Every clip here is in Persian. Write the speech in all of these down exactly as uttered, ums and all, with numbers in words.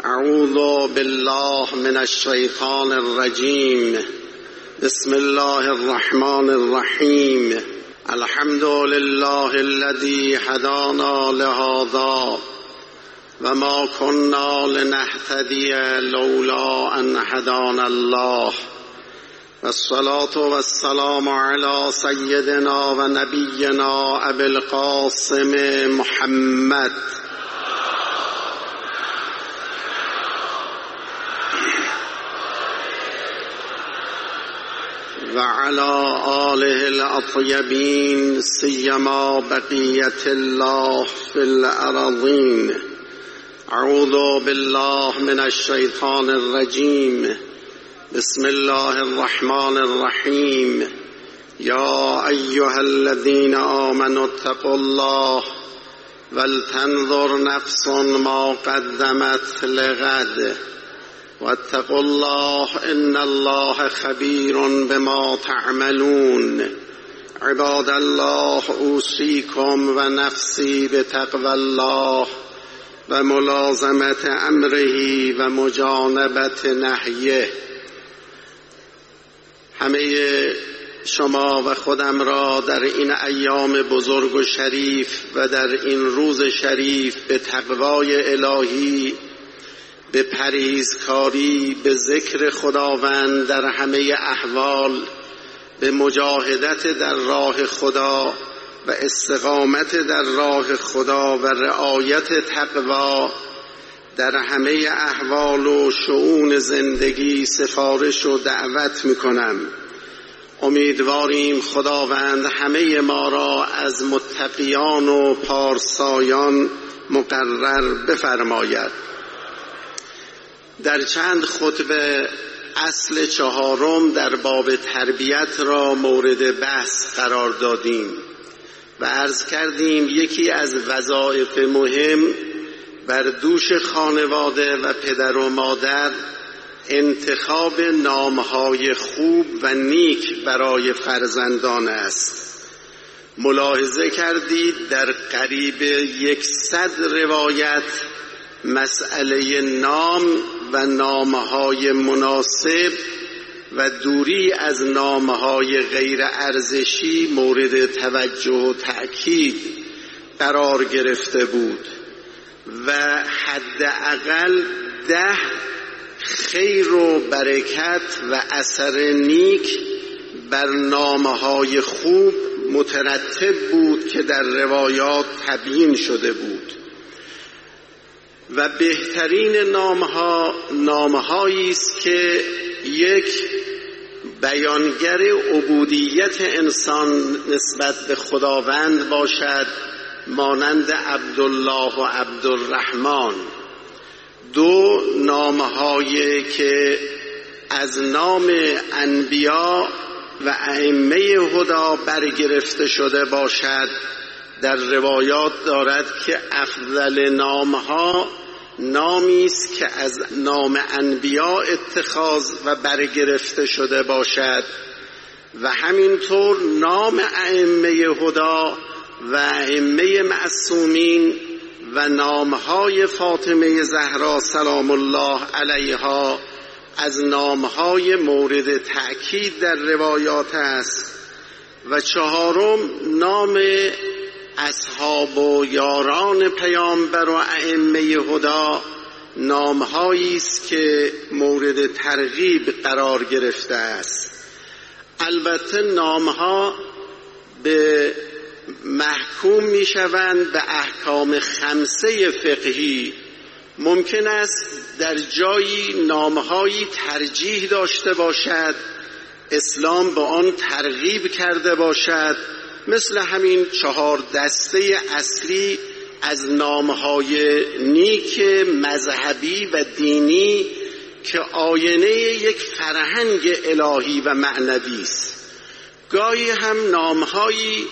اعوذ بالله من الشیطان الرجیم. بسم الله الرحمن الرحیم. الحمد لله الذي هدانا لهذا وما كنا لنهتدي لولا ان هدانا الله والصلاة والسلام على سيدنا ونبينا ابي القاسم محمد وعلى آله الأطيبين سيما بقية الله في الأراضين. أعوذ بالله من الشيطان الرجيم. بسم الله الرحمن الرحيم. يا أيها الذين آمنوا اتقوا الله ولتنظر نفس ما قدمت لغد واتقوا الله إن الله خبير بما تعملون. عباد الله أوصيكم ونفسي بتقوى الله وملازمة أمره ومجانبة نهيه. همه شما و خودم را در این ایام بزرگ و شریف و در این روز شریف به تقوای الهی، به پرهیزکاری، به ذکر خداوند در همه احوال، به مجاهدت در راه خدا و استقامت در راه خدا و رعایت تقوا در همه احوال و شؤون زندگی سفارش و دعوت میکنم. امیدواریم خداوند همه ما را از متقیان و پارسایان مقرر بفرماید. در چند خطبه اصل چهارم در باب تربیت را مورد بحث قرار دادیم و عرض کردیم یکی از وظایف مهم بر دوش خانواده و پدر و مادر انتخاب نامهای خوب و نیک برای فرزندان است. ملاحظه کردید در قریب یکصد روایت مسئله نام و نامهای مناسب و دوری از نامهای غیر ارزشی مورد توجه و تأکید قرار گرفته بود و حداقل ده خیر و برکت و اثر نیک بر نامهای خوب مترتب بود که در روایات تبیین شده بود. و بهترین نامها نامهایی است که یک بیانگر عبودیت انسان نسبت به خداوند باشد، مانند عبدالله و عبدالرحمن. دو، نامهایی که از نام انبیا و ائمه هدی برگرفته شده باشد. در روایات دارد که افضل نامها نامی است که از نام انبیا اتخاذ و برگرفته شده باشد و همینطور نام ائمه هدی و ائمه معصومین و نامهای فاطمه زهرا سلام الله علیها از نامهای مورد تأکید در روایات است. و چهارم، نام اصحاب و یاران پیامبر و ائمه هدی نامهایی است که مورد ترغیب قرار گرفته است. البته نامها به محکوم می شوند به احکام خمسه فقهی. ممکن است در جایی نامهایی ترجیح داشته باشد، اسلام به آن ترغیب کرده باشد، مثل همین چهار دسته اصلی از نامهای نیک مذهبی و دینی که آینه یک فرهنگ الهی و معنوی است. گاهی هم نامهایی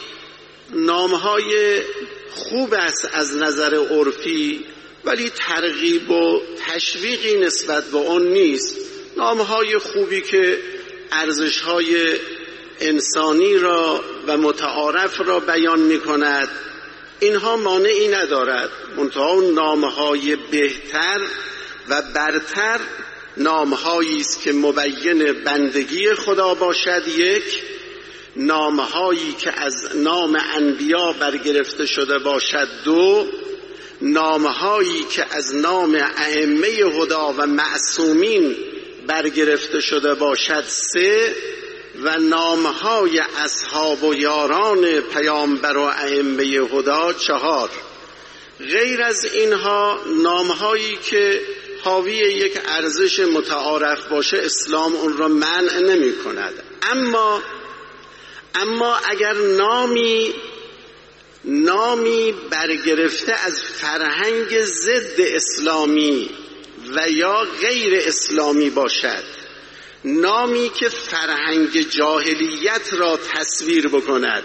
نامهای خوب است از نظر عرفی، ولی ترغیب و تشویقی نسبت به آن نیست. نامهای خوبی که ارزش‌های انسانی را و متعارف را بیان می کند، اینها مانعی ندارد. منتها نامهای بهتر و برتر نامهایی است که مبین بندگی خدا باشد، یک نامهایی که از نام انبیا برگرفته شده باشد، دو نامهایی که از نام ائمه هدا و معصومین برگرفته شده باشد، سه و نامهای اصحاب و یاران پیامبر و ائمه هدا، چهار. غیر از اینها نامهایی که حاوی یک ارزش متعارف باشه اسلام اون را منع نمی کند. اما اما اگر نامی نامی برگرفته از فرهنگ ضد اسلامی و یا غیر اسلامی باشد، نامی که فرهنگ جاهلیت را تصویر بکند،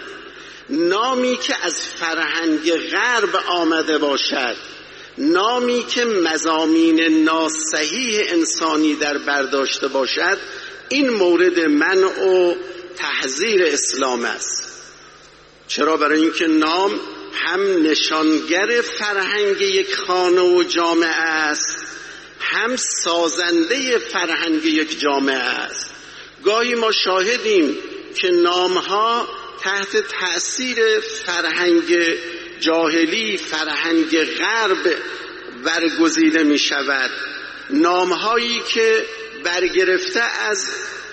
نامی که از فرهنگ غرب آمده باشد، نامی که مضامین ناصحیح انسانی در برداشته باشد، این مورد منع و تحذیر اسلام است. چرا؟ برای اینکه نام هم نشانگر فرهنگ یک خانه و جامعه است، هم سازنده فرهنگ یک جامعه است. گاهی ما شاهدیم که نامها تحت تأثیر فرهنگ جاهلی، فرهنگ غرب برگزیده می شود. نامهایی که برگرفته از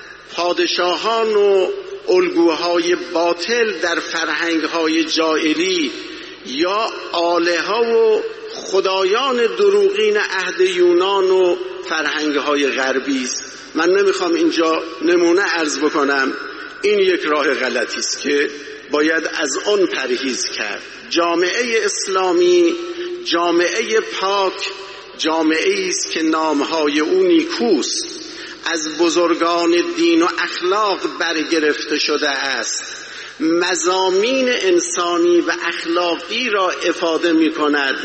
پادشاهان و الگوهای باطل در فرهنگهای جاهلی یا آلهه و خدایان دروغین عهد یونان و فرهنگهای غربی است. من نمیخوام اینجا نمونه عرض بکنم، این یک راه غلطی است که باید از آن پرهیز کرد. جامعه اسلامی جامعه پاک، جامعه است که نامهای او نیکوست، از بزرگان دین و اخلاق برگرفته شده است، مضامین انسانی و اخلاقی را افاده می کند.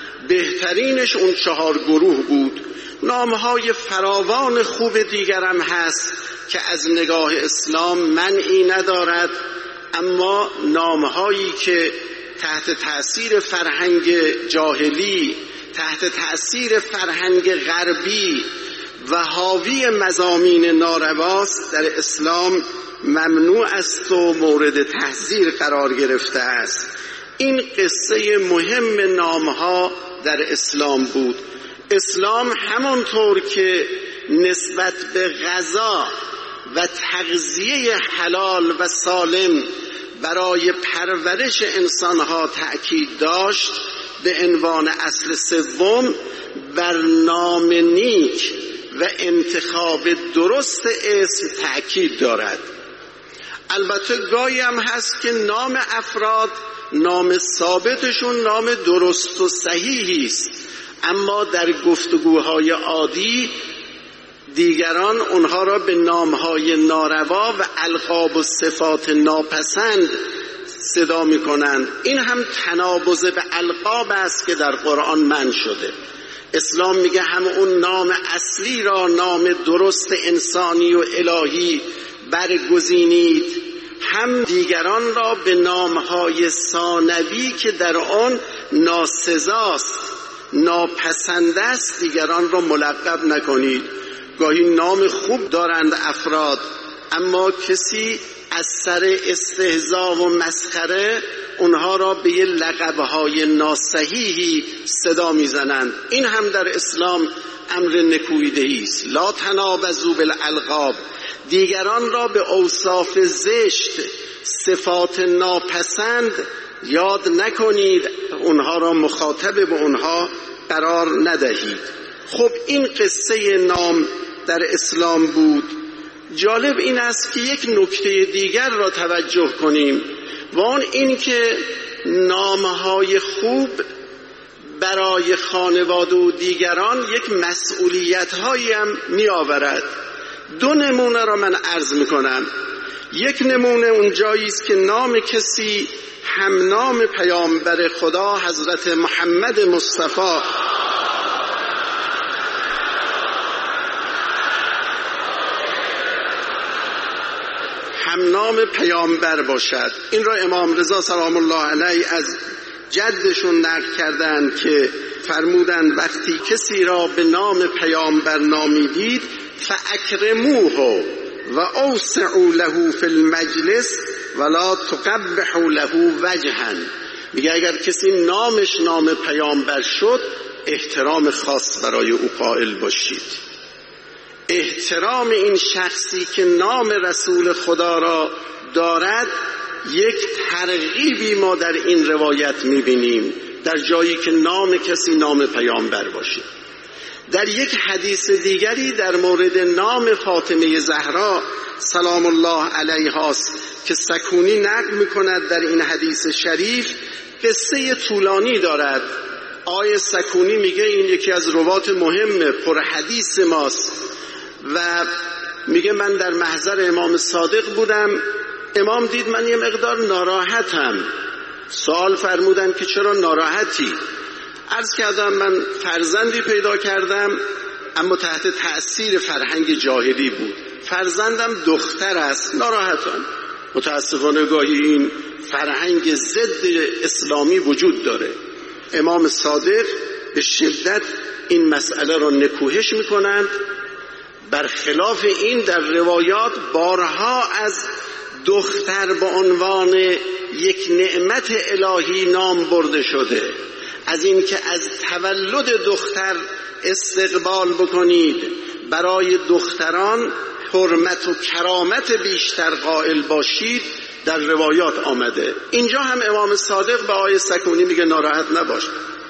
بهترینش اون چهار گروه بود. نامهای فراوان خوب دیگرم هست که از نگاه اسلام منعی ندارد، اما نامهایی که تحت تأثیر فرهنگ جاهلی، تحت تأثیر فرهنگ غربی و حاوی مضامین نارواست در اسلام ممنوع است و مورد تحذیر قرار گرفته است. این قصه مهم نامها در اسلام بود. اسلام همانطور که نسبت به غذا و تغذیه حلال و سالم برای پرورش انسانها تأکید داشت، به عنوان اصل سوم بر نام نیک و انتخاب درست اسم تأکید دارد. البته گاهی هم هست که نام افراد، نام ثابتشون نام درست و صحیحی است، اما در گفتگوهای عادی دیگران اونها را به نامهای ناروا و القاب و صفات ناپسند صدا می کنند. این هم تنابض به القاب است که در قرآن منع شده. اسلام میگه هم اون نام اصلی را، نام درست انسانی و الهی برگزینید، هم دیگران را به نامهای ثانوی که در آن ناسزاست، ناپسند است، دیگران را ملقب نکنید. گاهی نام خوب دارند افراد، اما کسی از سر استهزا و مسخره اونها را به یه لقبهای ناصحیحی صدا میزنند. این هم در اسلام امر نکوییدهی است. لا تنابزوا بالالقاب، دیگران را به اوصاف زشت، صفات ناپسند یاد نکنید، اونها را مخاطب به اونها قرار ندهید. خب این قصه نام در اسلام بود. جالب این است که یک نکته دیگر را توجه کنیم و آن این که نامهای خوب برای خانواده و دیگران یک مسئولیت‌هایی هم می آورد. دو نمونه را من عرض می کنم. یک نمونه اونجایی است که نام کسی هم نام پیامبر خدا حضرت محمد مصطفی هم نام پیامبر باشد. این را امام رضا سلام الله علیه از جدشون نقل کردند که فرمودند وقتی کسی را به نام پیامبر نامیدید فاکرموه و اوسعوا له فی المجلس ولا تقبحوا له وجها. میگه اگر کسی نامش نام پیامبر شد احترام خاص برای او قائل باشید. احترام این شخصی که نام رسول خدا را دارد یک ترغیبی ما در این روایت میبینیم، در جایی که نام کسی نام پیامبر باشد. در یک حدیث دیگری در مورد نام فاطمه زهرا سلام الله علیها که سکونی نقل میکند در این حدیث شریف، قصه طولانی دارد. آیه سکونی میگه این یکی از روات مهم پر حدیث ماست و میگه من در محضر امام صادق بودم، امام دید من یه مقدار ناراحتم، سوال فرمودن که چرا ناراحتی؟ عرض کردم من فرزندی پیدا کردم اما تحت تأثیر فرهنگ جاهلی بود، فرزندم دختر است، ناراحتم. متاسفانه گاهی این فرهنگ ضد اسلامی وجود داره. امام صادق به شدت این مسئله را نکوهش میکنند. برخلاف این در روایات بارها از دختر به عنوان یک نعمت الهی نام برده شده، از این که از تولد دختر استقبال بکنید، برای دختران حرمت و کرامت بیشتر قائل باشید، در روایات آمده. اینجا هم امام صادق به آیه سکونی میگه ناراحت نباش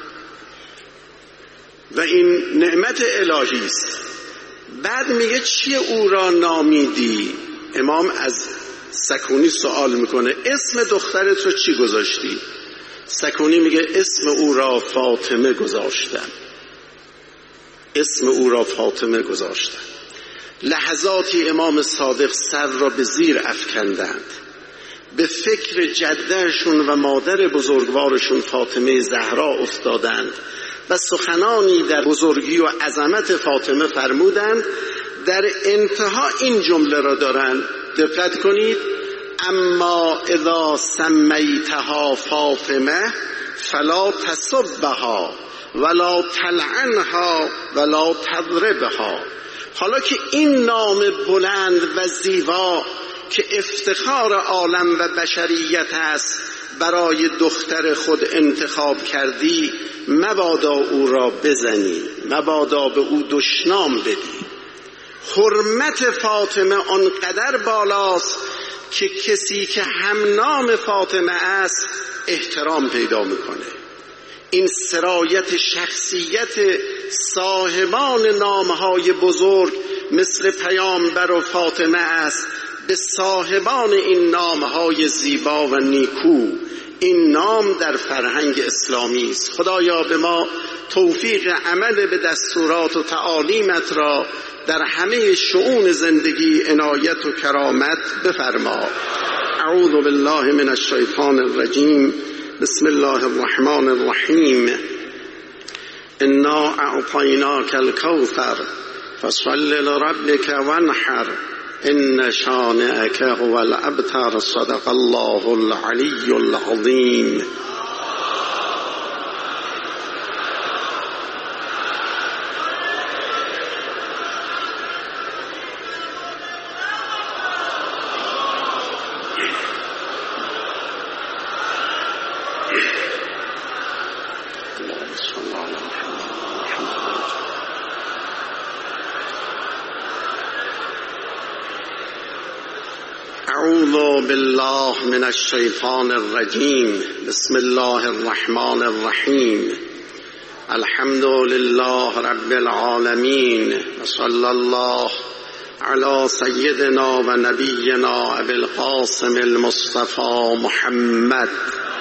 و این نعمت الهی است. بعد میگه چیه او را نامیدی؟ امام از سکونی سوال میکنه اسم دخترت رو چی گذاشتی؟ سکونی میگه اسم او را فاطمه گذاشتم، اسم او را فاطمه گذاشتم. لحظاتی امام صادق سر را به زیر افکندند، به فکر جدهشون و مادر بزرگوارشون فاطمه زهرا افتادند و سخنانی در بزرگی و عظمت فاطمه فرمودند. در انتها این جمله را دارند، دقت کنید، اما اذا سمیتها فاطمه فلا تسبها ولا تلعنها ولا تضربها. حالا که این نام بلند و زیبا که افتخار عالم و بشریت است برای دختر خود انتخاب کردی، مبادا او را بزنی، مبادا به او دشنام بدی. حرمت فاطمه آنقدر بالاست که کسی که هم نام فاطمه است احترام پیدا میکنه. این سرایت شخصیت صاحبان نامهای بزرگ مثل پیامبر و فاطمه است به صاحبان این نامهای زیبا و نیکو. این نام در فرهنگ اسلامی است. خدایا به ما توفیق عمل به دستورات و تعالیمت را در همه شؤون زندگی عنایت و کرامت بفرما. اعوذ بالله من الشیطان الرجیم. بسم الله الرحمن الرحیم. انا اعطیناک الکوثر فصل لربک وانحر ان شانئک هو الابتر. صدق الله العلی العظیم. اعوذ بالله من الشیطان الرجیم. بسم الله الرحمن الرحیم. الحمد لله رب العالمین و صلی الله علی سیدنا و نبینا ابی القاسم المصطفى محمد.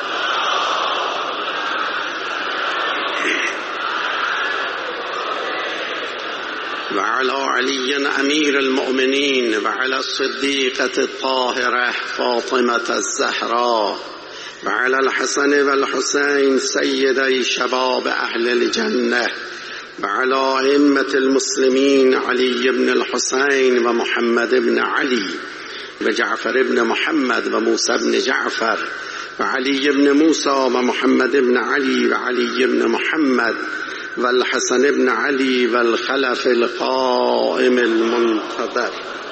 وعلى علي أمير المؤمنين وعلى الصديقة الطاهرة فاطمة الزهراء وعلى الحسن والحسين سيدي شباب أهل الجنة وعلى أئمة المسلمين علي بن الحسين ومحمد بن علي وجعفر بن محمد وموسى بن جعفر وعلي بن موسى ومحمد بن علي وعلي بن محمد والحسن بن علي والخلف القائم المنتظر.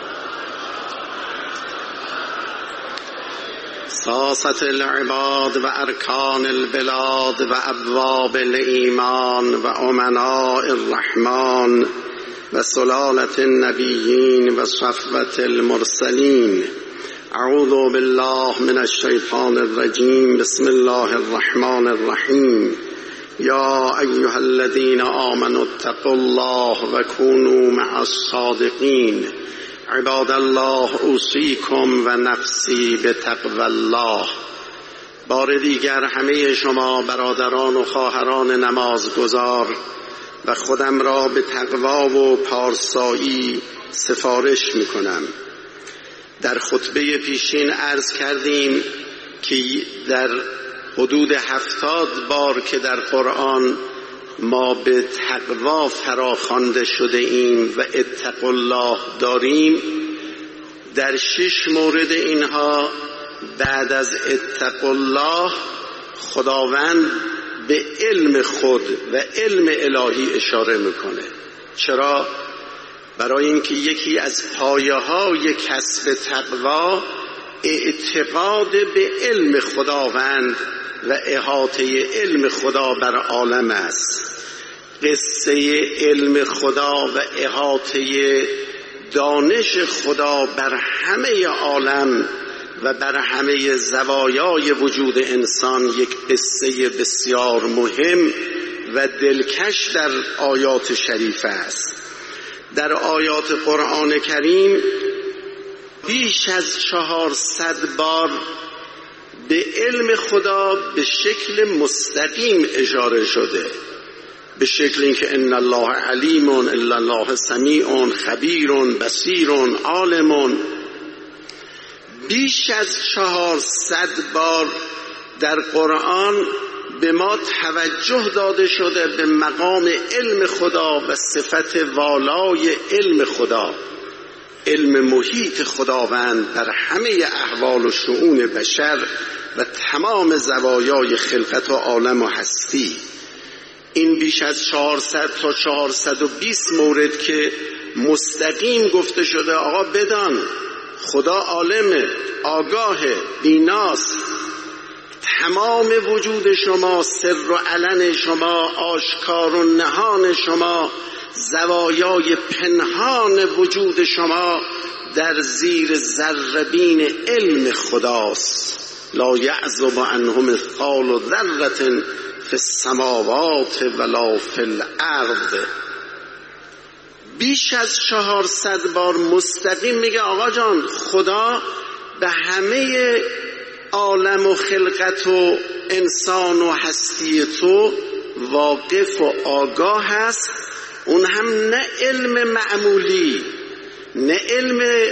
ساسة العباد و ارکان البلاد و ابواب الایمان و امناء الرحمن و سلالة النبیین و صفوة المرسلین. اعوذ بالله من الشیطان الرجیم. بسم الله الرحمن الرحیم. یا ایها الذین آمنوا اتقوا الله و کونوا مع الصادقین. عباد الله اوصیکم و نفسی بتقوی الله. بار دیگر همه شما برادران و خواهران نمازگزار و خودم را به تقوا و پارسایی سفارش میکنم. در خطبه پیشین عرض کردیم که در حدود هفتاد بار که در قرآن ما به تقوا فراخوانده شده ایم و اتقوا الله داریم، در شش مورد اینها بعد از اتقوا الله خداوند به علم خود و علم الهی اشاره میکنه. چرا؟ برای اینکه یکی از پایه‌های کسب تقوا اعتقاد به علم خداوند و احاطه علم خدا بر عالم است. قصه علم خدا و احاطه دانش خدا بر همه عالم و بر همه زوایای وجود انسان یک قصه بسیار مهم و دلکش در آیات شریفه است. در آیات قرآن کریم بیش از چهارصد بار به علم خدا به شکل مستقیم اشاره شده، به شکل اینکه ان الله علیم، ان الله سمیع خبیر بصیر عالم. بیش از چهارصد بار در قرآن به ما توجه داده شده به مقام علم خدا و صفت والای علم خدا، علم محیط خداوند بر همه احوال و شؤون بشر و تمام زوایای خلقت و عالم و هستی. این بیش از چهارصد تا چهارصد و بیست مورد که مستقیم گفته شده آقا بدان خدا عالمه، آگاه، بیناست، تمام وجود شما، سر و علن شما، آشکار و نهان شما، زوایای پنهان وجود شما در زیر ذره‌بین علم خداست. لا یعزب عنه مثقال ذرة فی السماوات ولا فی الارض. بیش از چهارصد بار مستقیم میگه آقا جان خدا به همه عالم و خلقت و انسان و هستی تو واقف و آگاه است. اون هم نه علم معمولی، نه علم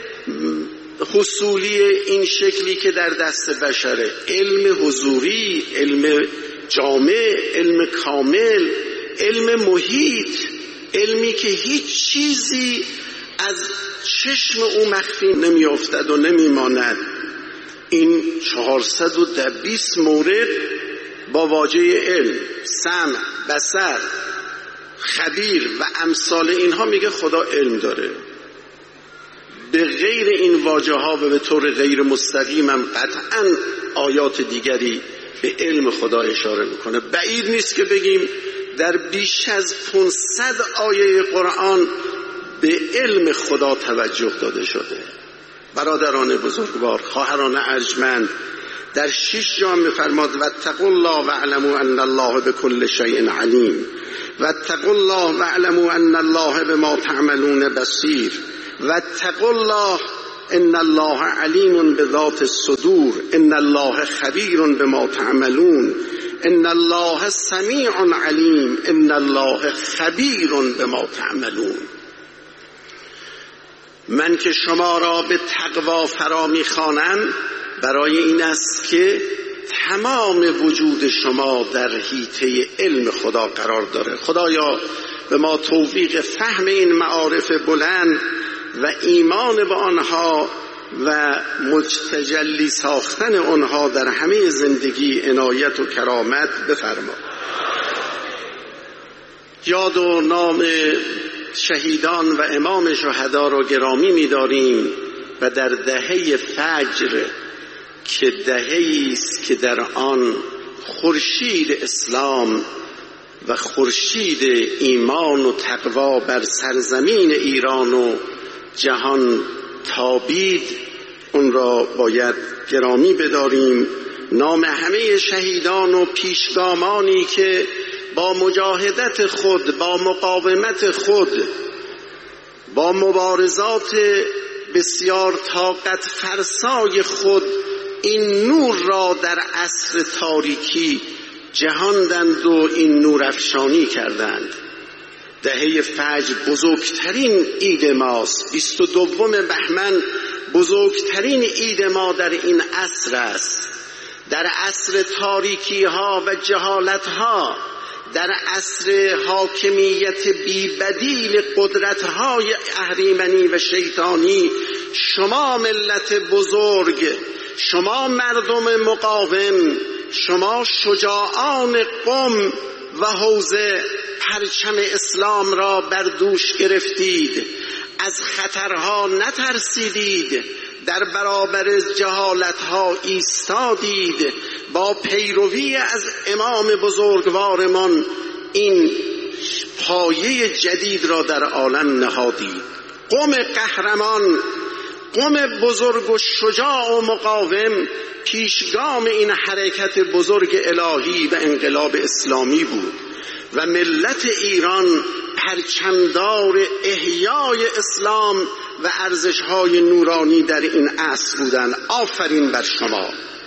حصولی این شکلی که در دست بشره، علم حضوری، علم جامع، علم کامل، علم محیط، علمی که هیچ چیزی از چشم او مخفی نمی افتد و نمی ماند. این چهارصد و بیست مورد با واژه علم، سمع، بصر، خبیر و امثال اینها میگه خدا علم داره. به غیر این واژه ها و به طور غیر مستقیم هم قطعا آیات دیگری به علم خدا اشاره میکنه. بعید نیست که بگیم در بیش از پانصد آیه قرآن به علم خدا توجه داده شده. برادران بزرگوار، خواهران ارجمند، در شش جا می‌فرماد واتقوا الله واعلموا ان الله بكل شیء علیم، واتقوا الله واعلموا ان الله بما تعملون بصیر، واتقوا الله ان الله علیم بذات الصدور، ان الله خبیر بما تعملون، ان الله سمیع علیم، ان الله خبیر بما تعملون. من که شما را به تقوا فرا می‌خوانم برای این است که تمام وجود شما در حیطه علم خدا قرار داره. خدایا به ما توفیق فهم این معارف بلند و ایمان به آنها و متجلی ساختن آنها در همه زندگی عنایت و کرامت بفرما. یاد و نام شهیدان و امام شهدا را گرامی می‌داریم و در دهه فجر که دهه‌ای است که در آن خورشید اسلام و خورشید ایمان و تقوا بر سرزمین ایران و جهان تابید، اون را باید گرامی بداریم. نام همه شهیدان و پیشگامانی که با مجاهدت خود، با مقاومت خود، با مبارزات بسیار طاقت فرسای خود این نور را در عصر تاریکی جهاندند و این نور افشانی کردند. دهه فجر بزرگترین عید ماست. بیست و دوم بهمن بزرگترین عید ما در این عصر است. در عصر تاریکی ها و جهالت ها، در عصر حاکمیت بی‌بدیل قدرت های اهریمنی و شیطانی، شما ملت بزرگ، شما مردم مقاوم، شما شجاعان قم و حوزه پرچم اسلام را بر دوش گرفتید، از خطرها نترسیدید، در برابر جهالتها ایستادید، با پیروی از امام بزرگوارمان این پایه جدید را در عالم نهادید. قم قهرمان، قم بزرگ و شجاع و مقاوم پیشگام این حرکت بزرگ الهی و انقلاب اسلامی بود و ملت ایران پرچمدار احیای اسلام و ارزش‌های نورانی در این عصر بودند. آفرین بر شما.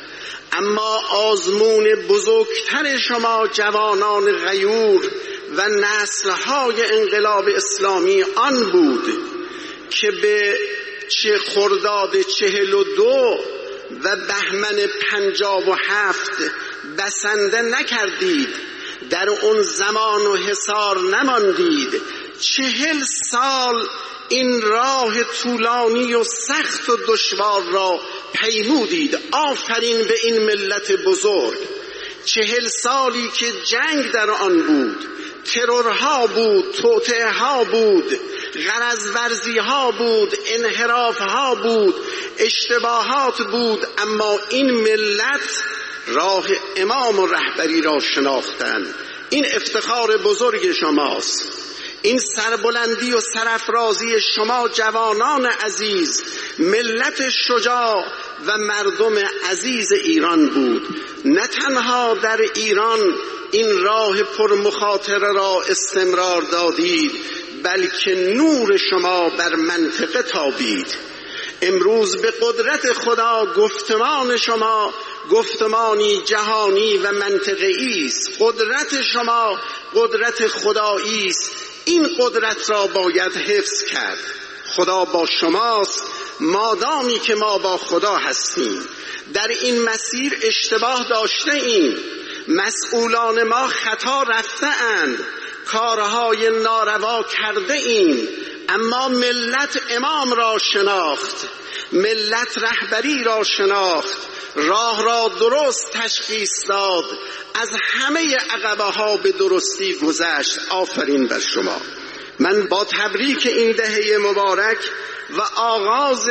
اما آزمون بزرگتر شما جوانان غیور و نسل‌های انقلاب اسلامی آن بود که به چه خرداد چهل و دو و بهمن پنجاب و هفت بسنده نکردید، در اون زمان و حصار نماندید، چهل سال این راه طولانی و سخت و دشوار را پیمودید. آفرین به این ملت بزرگ. چهل سالی که جنگ در آن بود، ترورها بود، توطئه‌ها بود، غرض‌ورزی‌ها بود، انحراف‌ها بود، اشتباهات بود، اما این ملت راه امام و رهبری را شناختند. این افتخار بزرگ شماست. این سربلندی و سرافرازی شما جوانان عزیز، ملت شجاع و مردم عزیز ایران بود. نه تنها در ایران این راه پرمخاطره را استمرار دادید، بلکه نور شما بر منطقه تابید. امروز به قدرت خدا گفتمان شما گفتمانی جهانی و منطقه‌ای است. قدرت شما قدرت خدایی است. این قدرت را باید حفظ کرد. خدا با شماست مادامی که ما با خدا هستیم. در این مسیر اشتباه داشته ایم، مسئولان ما خطا رفته اند، کارهای ناروا کرده ایم، اما ملت امام را شناخت، ملت رهبری را شناخت، راه را درست تشخیص داد، از همه عقبه ها به درستی گذشت. آفرین بر شما. من با تبریک این دهه مبارک و آغاز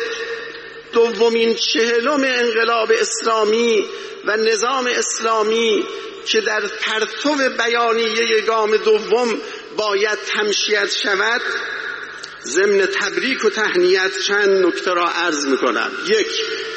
دومین چهلم انقلاب اسلامی و نظام اسلامی که در پرتو بیانیه گام دوم باید تمشیت شود، ضمن تبریک و تهنیت چند نکته را عرض میکنم. یک،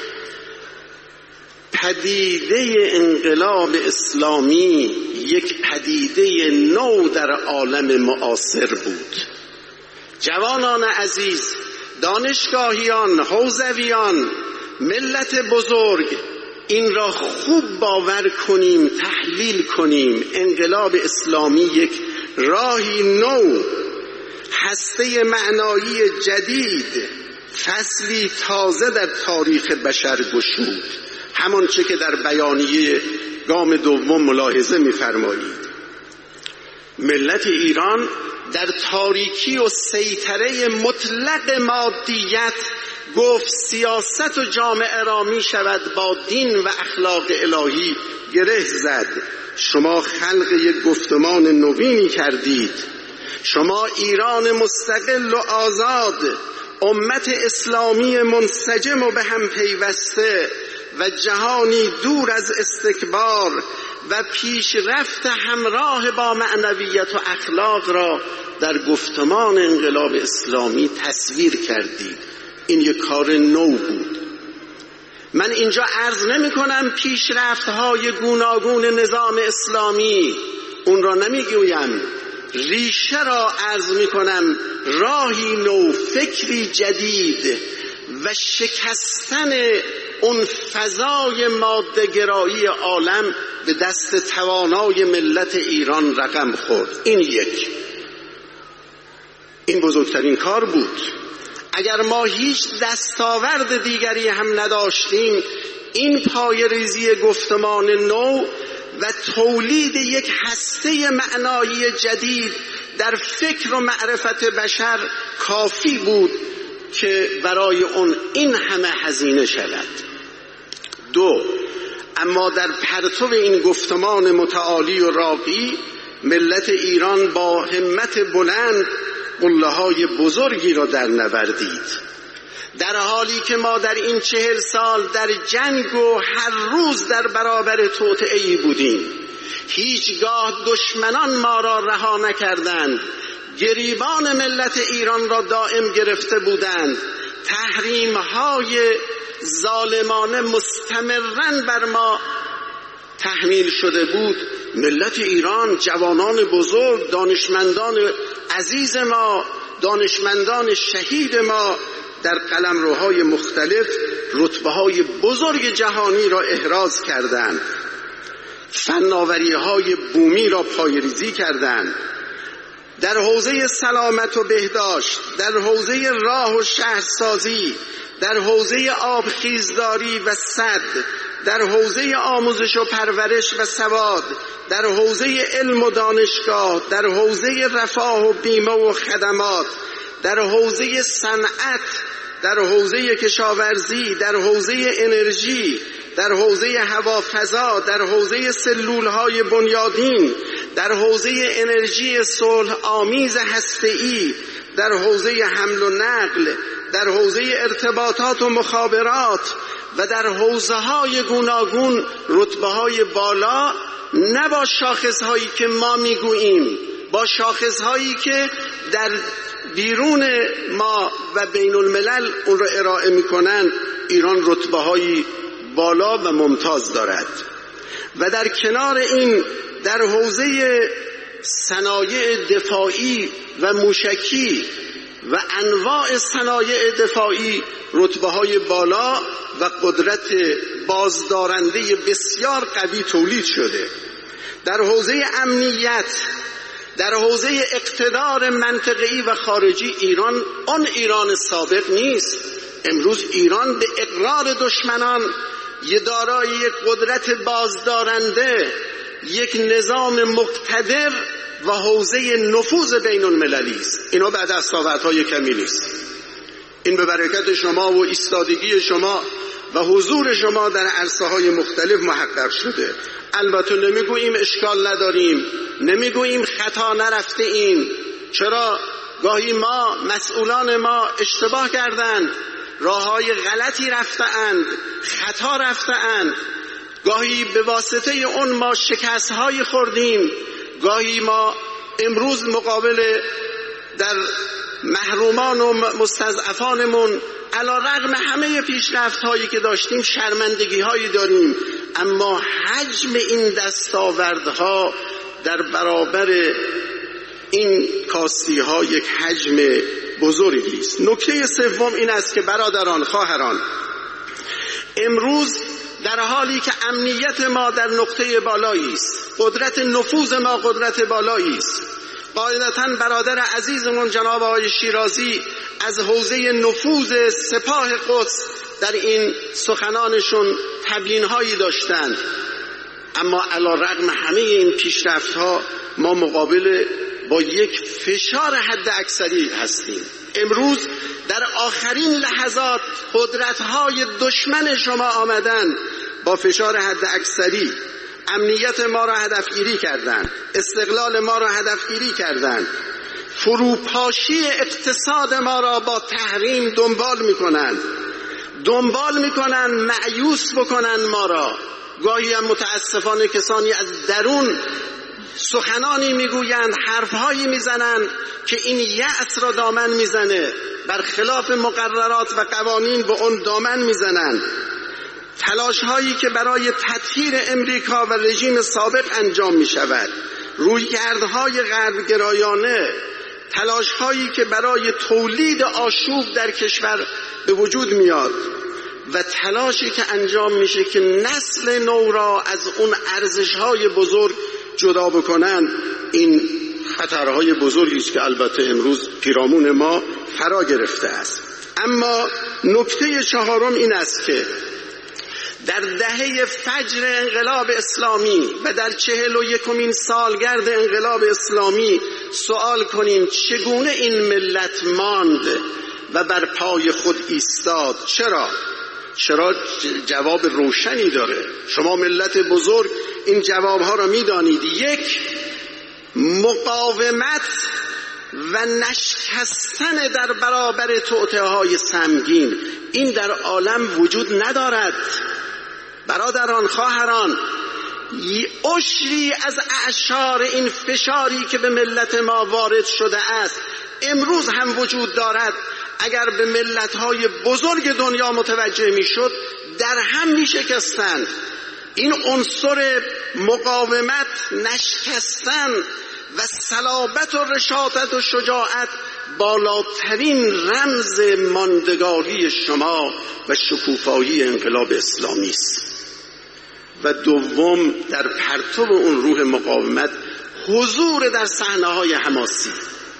پدیده انقلاب اسلامی یک پدیده نو در عالم معاصر بود. جوانان عزیز، دانشگاهیان، حوزویان، ملت بزرگ، این را خوب باور کنیم، تحلیل کنیم. انقلاب اسلامی یک راهی نو، هسته معنایی جدید، فصلی تازه در تاریخ بشر گشود، همان چه که در بیانیه گام دوم ملاحظه می‌فرمایید. ملت ایران در تاریکی و سیطره مطلق مادیت گفت سیاست و جامعه را می شود با دین و اخلاق الهی گره زد. شما خلق یک گفتمان نوینی کردید. شما ایران مستقل و آزاد، امت اسلامی منسجم و به هم پیوسته و جهانی دور از استکبار و پیشرفت همراه با معنویت و اخلاق را در گفتمان انقلاب اسلامی تصویر کردید. این یک کار نو بود. من اینجا عرض نمی کنم پیشرفت‌های گوناگون نظام اسلامی، اون را نمیگویم. ریشه را عرض می کنم، راهی نو، فکری جدید و شکستن اون فضای ماده‌گرایی عالم به دست توانای ملت ایران رقم خورد. این یک این بزرگترین کار بود. اگر ما هیچ دستاورد دیگری هم نداشتیم، این پایه‌ریزی گفتمان نو و تولید یک هسته معنایی جدید در فکر و معرفت بشر کافی بود که برای اون این همه هزینه شود. دو، اما در پرتو این گفتمان متعالی و راقی، ملت ایران با همت بلند قله‌های بزرگی را در نوردید. در حالی که ما در این چهل سال در جنگ و هر روز در برابر توطئه‌ای بودیم، هیچگاه دشمنان ما را رها نکردند، گریبان ملت ایران را دائم گرفته بودند، تحریم‌های ظالمانه مستمراً بر ما تحمیل شده بود. ملت ایران، جوانان بزرگ، دانشمندان عزیز ما، دانشمندان شهید ما در قلمروهای مختلف رتبه‌های بزرگ جهانی را احراز کردند، فناوری‌های بومی را پایه‌ریزی کردند. در حوزه سلامت و بهداشت، در حوزه راه و شهرسازی، در حوزه آبخیزداری و سد، در حوزه آموزش و پرورش و سواد، در حوزه علم و دانشگاه، در حوزه رفاه و بیمه و خدمات، در حوزه صنعت، در حوزه کشاورزی، در حوزه انرژی، در حوزه هوافضا، در حوزه سلولهای بنیادین، در حوزه انرژی صلح آمیز هسته‌ای، در حوزه حمل و نقل، در حوزه ارتباطات و مخابرات و در حوزه‌های گوناگون رتبه‌های بالا، نه با شاخص‌هایی که ما میگوییم، با شاخص‌هایی که در بیرون ما و بین الملل اون را ارائه میکنن. ایران رتبه‌های بالا و ممتاز دارد. و در کنار این در حوزه صنایع دفاعی و موشکی و انواع صنایع دفاعی رتبه‌های بالا و قدرت بازدارنده بسیار قوی تولید شده. در حوزه امنیت، در حوزه اقتدار منطقه‌ای و خارجی، ایران آن ایران سابق نیست. امروز ایران به اقرار دشمنان یه دارای یک قدرت بازدارنده، یک نظام مقتدر و حوزه نفوذ بین المللی است. اینا بعد از دستاوردهای کمی نیست. این به برکت شما و ایستادگی شما و حضور شما در عرصه‌های مختلف محقق شده. البته نمیگوییم اشکال نداریم، نمیگوییم خطا نرفته ایم. چرا؟ گاهی ما، مسئولان ما اشتباه کردند، راه‌های غلطی رفته‌اند، خطا رفته‌اند. گاهی به واسطه اون ما شکست‌های خوردیم. گاهی ما امروز مقابل در محرومان و مستضعفانمون علی رغم همه پیشرفت‌هایی که داشتیم شرمندگی‌هایی داریم، اما حجم این دستاوردها در برابر این کاستی‌ها یک حجم بزرگی است. نکته سوم این است که برادران، خواهران، امروز در حالی که امنیت ما در نقطه بالایی است، قدرت نفوذ ما قدرت بالایی است، قاعدتاً برادر عزیزمون جناب آقای شیرازی از حوزه نفوذ سپاه قدس در این سخنانشون تبیین‌هایی داشتند، اما علی رغم همه این پیشرفت‌ها ما مقابل با یک فشار حد اکثری هستیم. امروز در آخرین لحظات قدرت‌های دشمن شما آمدن با فشار حد اکثری. امنیت ما را هدفگیری کردند، استقلال ما را هدفگیری کردند، فروپاشی اقتصاد ما را با تحریم دنبال میکنند دنبال میکنند مأیوس بکنند ما را. گاهی هم متاسفانه کسانی از درون سخنانی میگویند، حرفهایی میزنند که این یأس را دامن میزنه، برخلاف مقررات و قوانین به اون دامن میزنند. تلاش هایی که برای تطهیر امریکا و رژیم سابق انجام می شود، رویکردهای غربگرایانه، تلاش هایی که برای تولید آشوب در کشور به وجود میاد و تلاشی که انجام میشه که نسل نو را از اون ارزش های بزرگ جدا بکنن، این خطرهای بزرگی است که البته امروز پیرامون ما فرا گرفته است. اما نکته چهارم این است که در دهه فجر انقلاب اسلامی و در چهل و یکمین سالگرد انقلاب اسلامی سوال کنیم چگونه این ملت ماند و بر پای خود ایستاد؟ چرا؟ چرا جواب روشنی داره. شما ملت بزرگ این جوابها را میدانید. یک، مقاومت و نشکستن در برابر توطئه‌های سمگین. این در عالم وجود ندارد. برادران، خواهران، عشری از اعشار این فشاری که به ملت ما وارد شده است امروز هم وجود دارد. اگر به ملت‌های بزرگ دنیا متوجه می‌شد در هم می‌شکستند. این عنصر مقاومت، نشکستن و صلابت و رشادت و شجاعت بالاترین رمز ماندگاری شما و شکوفایی انقلاب اسلامی است. و دوم، در پرتو اون روح مقاومت حضور در صحنه‌های حماسی.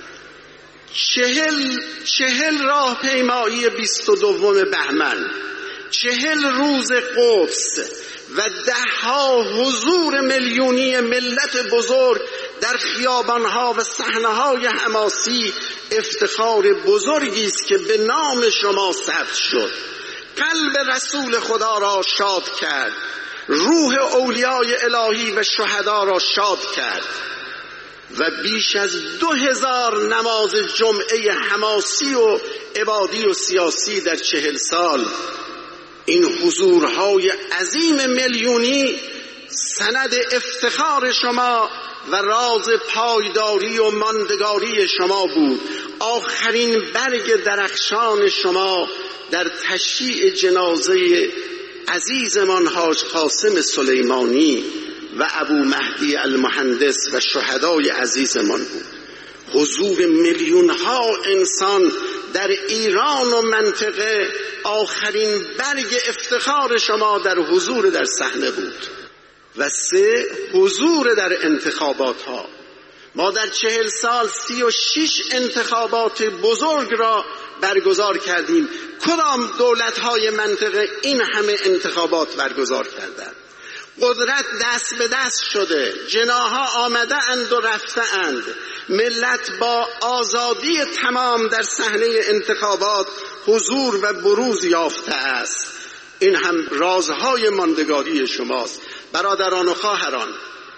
چهل چهل راه پیمایی بیست و دوم بهمن، چهل روز قدس و ده ها حضور میلیونی ملت بزرگ در خیابانها و صحنه‌های حماسی افتخار بزرگی است که به نام شما ثبت شد. قلب رسول خدا را شاد کرد، روح اولیای الهی و شهدا را شاد کرد و بیش از دو هزار نماز جمعه حماسی و عبادی و سیاسی در چهل سال. این حضورهای عظیم میلیونی سند افتخار شما و راز پایداری و ماندگاری شما بود. آخرین برگ درخشان شما در تشییع جنازه عزیزمان حاج قاسم سلیمانی و ابو مهدی المهندس و شهدای عزیزمان بود. حضور میلیون ها انسان در ایران و منطقه آخرین برگ افتخار شما در حضور در صحنه بود. و سه، حضور در انتخابات ها. ما در چهل سال سی و شش انتخابات بزرگ را برگزار کردیم. کدام دولت های منطقه این همه انتخابات برگزار کردند؟ قدرت دست به دست شده، جناها آمده اند و رفته اند. ملت با آزادی تمام در صحنه انتخابات حضور و بروز یافته است. این هم رازهای ماندگاری شماست. برادران و خواهران،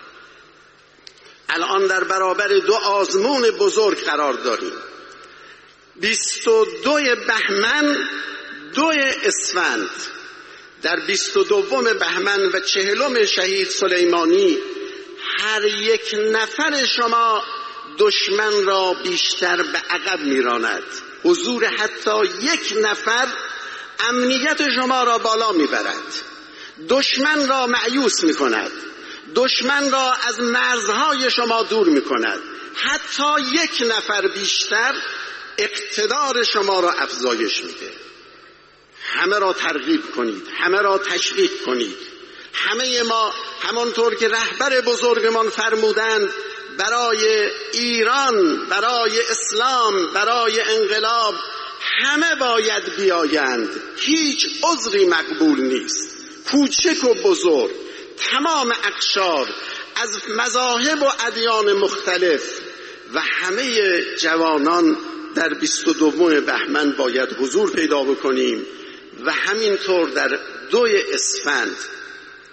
الان در برابر دو آزمون بزرگ قرار داریم. بیست و دو بهمن، دو اسفند. در بیست و دوم بهمن و چهلم شهید سلیمانی هر یک نفر شما دشمن را بیشتر به عقب میراند. حضور حتی یک نفر امنیت شما را بالا میبرد، دشمن را مأیوس میکند، دشمن را از مرزهای شما دور میکند. حتی یک نفر بیشتر اقتدار شما را افزایش میده. همه را ترغیب کنید، همه را تشویق کنید. همه ما همانطور که رهبر بزرگمان فرمودند برای ایران، برای اسلام، برای انقلاب همه باید بیایند. هیچ عذری مقبول نیست. کوچک و بزرگ، تمام اقشار از مذاهب و ادیان مختلف و همه جوانان در بیست و دوم بهمن باید حضور پیدا بکنیم و همینطور در دوی اسفند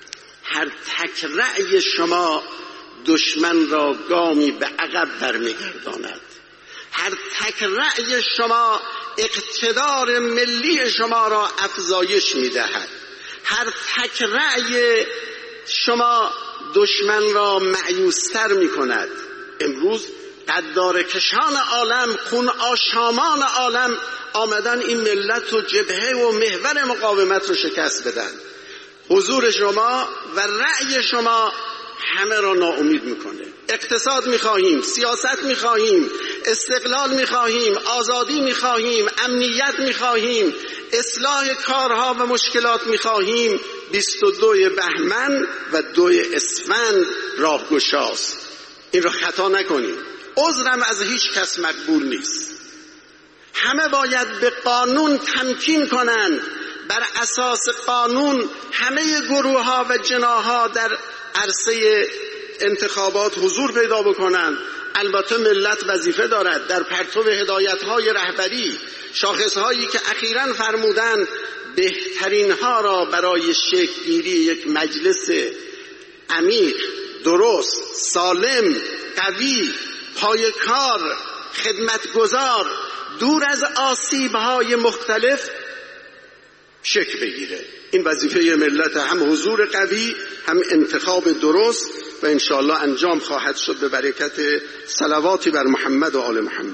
هر تک رأی شما دشمن را گامی به عقب برمیگرداند. هر تک رأی شما اقتدار ملی شما را افزایش میدهد. هر تک رأی شما دشمن را مأیوس‌تر میکند. امروز قدارکشان عالم، خون آشامان عالم آمدن این ملت و جبهه و محور مقاومت رو شکست بدن. حضور شما و رأی شما همه را ناامید میکنه. اقتصاد میخواهیم، سیاست میخواهیم، استقلال میخواهیم، آزادی میخواهیم، امنیت میخواهیم، اصلاح کارها و مشکلات میخواهیم. بیست و دو بهمن و دو اسفند راهگشاست. این را خطا نکنیم. عذرم از هیچ کس مقبول نیست. همه باید به قانون تمکین کنند. بر اساس قانون همه گروه ها و جناح در عرصه انتخابات حضور پیدا بکنند. البته ملت وظیفه دارد در پرتو هدایت های رهبری، شاخص هایی که اخیراً فرمودند بهترین ها را برای شکل گیری یک مجلس عمیق، درست، سالم، قوی، پایه‌کار، خدمتگزار، دور از آسیب‌های مختلف شکل بگیره. این وظیفه ملت، هم حضور قوی، هم انتخاب درست و انشاءالله انجام خواهد شد به برکت صلواتی بر محمد و آل محمد.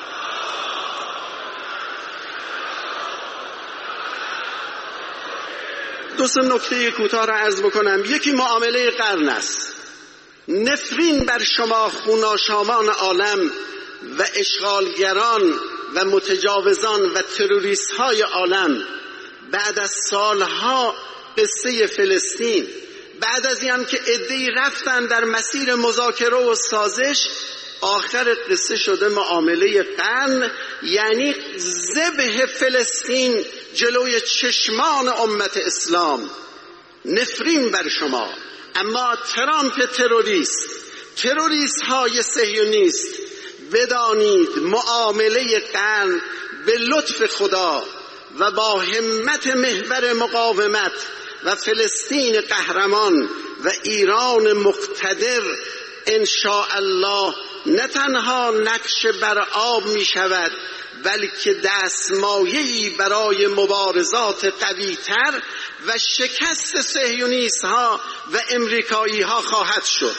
دو سه نکته کوتاه را عرض بکنم. یکی معامله قرن است. نفرین بر شما خوناشامان عالم و اشغالگران و متجاوزان و تروریست های عالم. بعد از سالها قصه فلسطین، بعد از این هم که عده‌ای رفتن در مسیر مذاکره و سازش، آخر قصه شده معامله قرن، یعنی ذبح فلسطین جلوی چشمان امت اسلام. نفرین بر شما. اما ترامپ تروریست، تروریست های صهیونیست، بدانید معامله قرن به لطف خدا و با همت محور مقاومت و فلسطین قهرمان و ایران مقتدر انشاءالله نه تنها نقش بر آب می شود، بلکه دستمایه‌ای برای مبارزات قوی‌تر و شکست صهیونیست ها و امریکایی ها خواهد شد.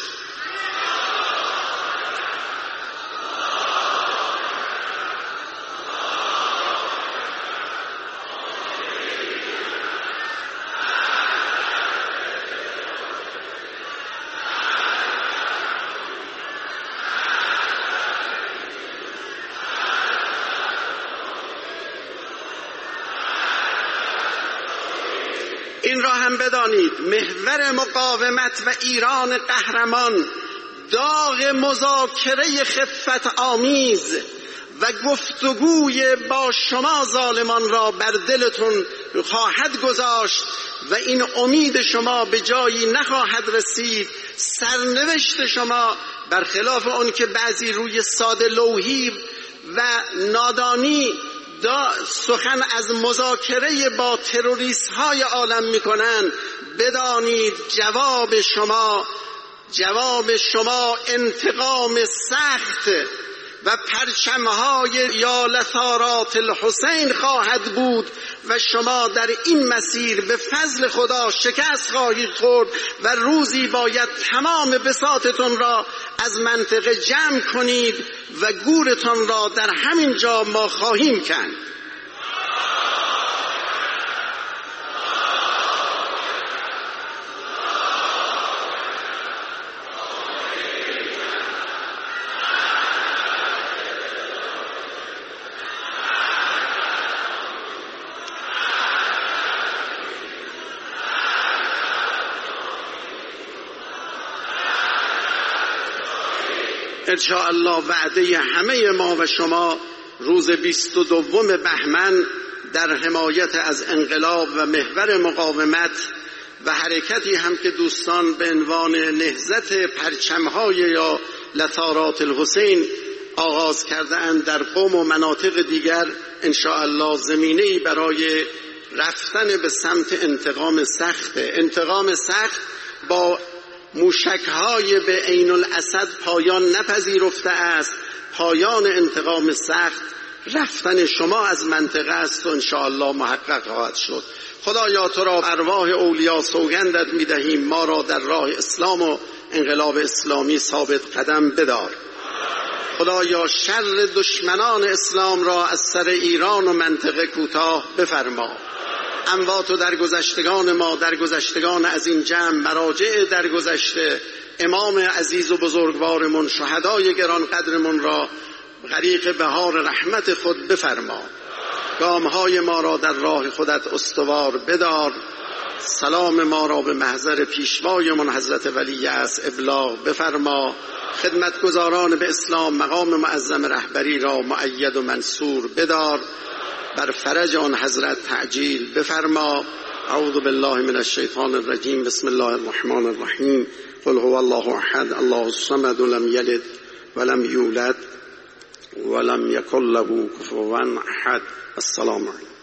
این را هم بدانید، محور مقاومت و ایران قهرمان داغ مذاکره خفت آمیز و گفتگوی با شما ظالمان را بر دلتون خواهد گذاشت و این امید شما به جایی نخواهد رسید. سرنوشت شما برخلاف اون که بعضی روی ساده لوحی و نادانی دا سخن از مذاکره با تروریست های عالم میکنن، بدانید جواب شما جواب شما انتقام سخت و پرچمهای یا لثارات الحسین خواهد بود و شما در این مسیر به فضل خدا شکست خواهید خورد و روزی باید تمام بساطتون را از منطقه جمع کنید و گورتون را در همین جا ما خواهیم کند. انشاءالله وعده همه ما و شما روز بیست و دوم بهمن در حمایت از انقلاب و محور مقاومت و حرکتی هم که دوستان به عنوان نهضت پرچمهای یا لثارات الحسین آغاز کرده اند در قم و مناطق دیگر، انشاءالله زمینه‌ای برای رفتن به سمت انتقام سخت. انتقام سخت با موشک‌های به عین الاسد پایان نپذیرفته است. پایان انتقام سخت رفتن شما از منطقه است و انشاءالله محقق خواهد شد. خدایا تو را ارواح اولیا سوگندت می‌دهیم ما را در راه اسلام و انقلاب اسلامی ثابت قدم بدار. خدایا شر دشمنان اسلام را از سر ایران و منطقه کوتاه بفرما. اموات و درگذشتگان ما، درگذشتگان از این جمع، مراجع درگذشته، امام عزیز و بزرگوارمون، شهدای گران قدرمون را غریق بهار رحمت خود بفرما. گامهای ما را در راه خودت استوار بدار. سلام ما را به محضر پیشوایمان حضرت ولی عصر ابلاغ بفرما. خدمتگزاران به اسلام مقام معظم رهبری را مؤید و منصور بدار. بر فرج آن حضرت تعجیل بفرما. اعوذ بالله من الشیطان الرجیم. بسم الله الرحمن الرحیم. قل هو الله احد الله الصمد لم یلد ولم یولد ولم یکن له کفوا احد. السلام علیکم.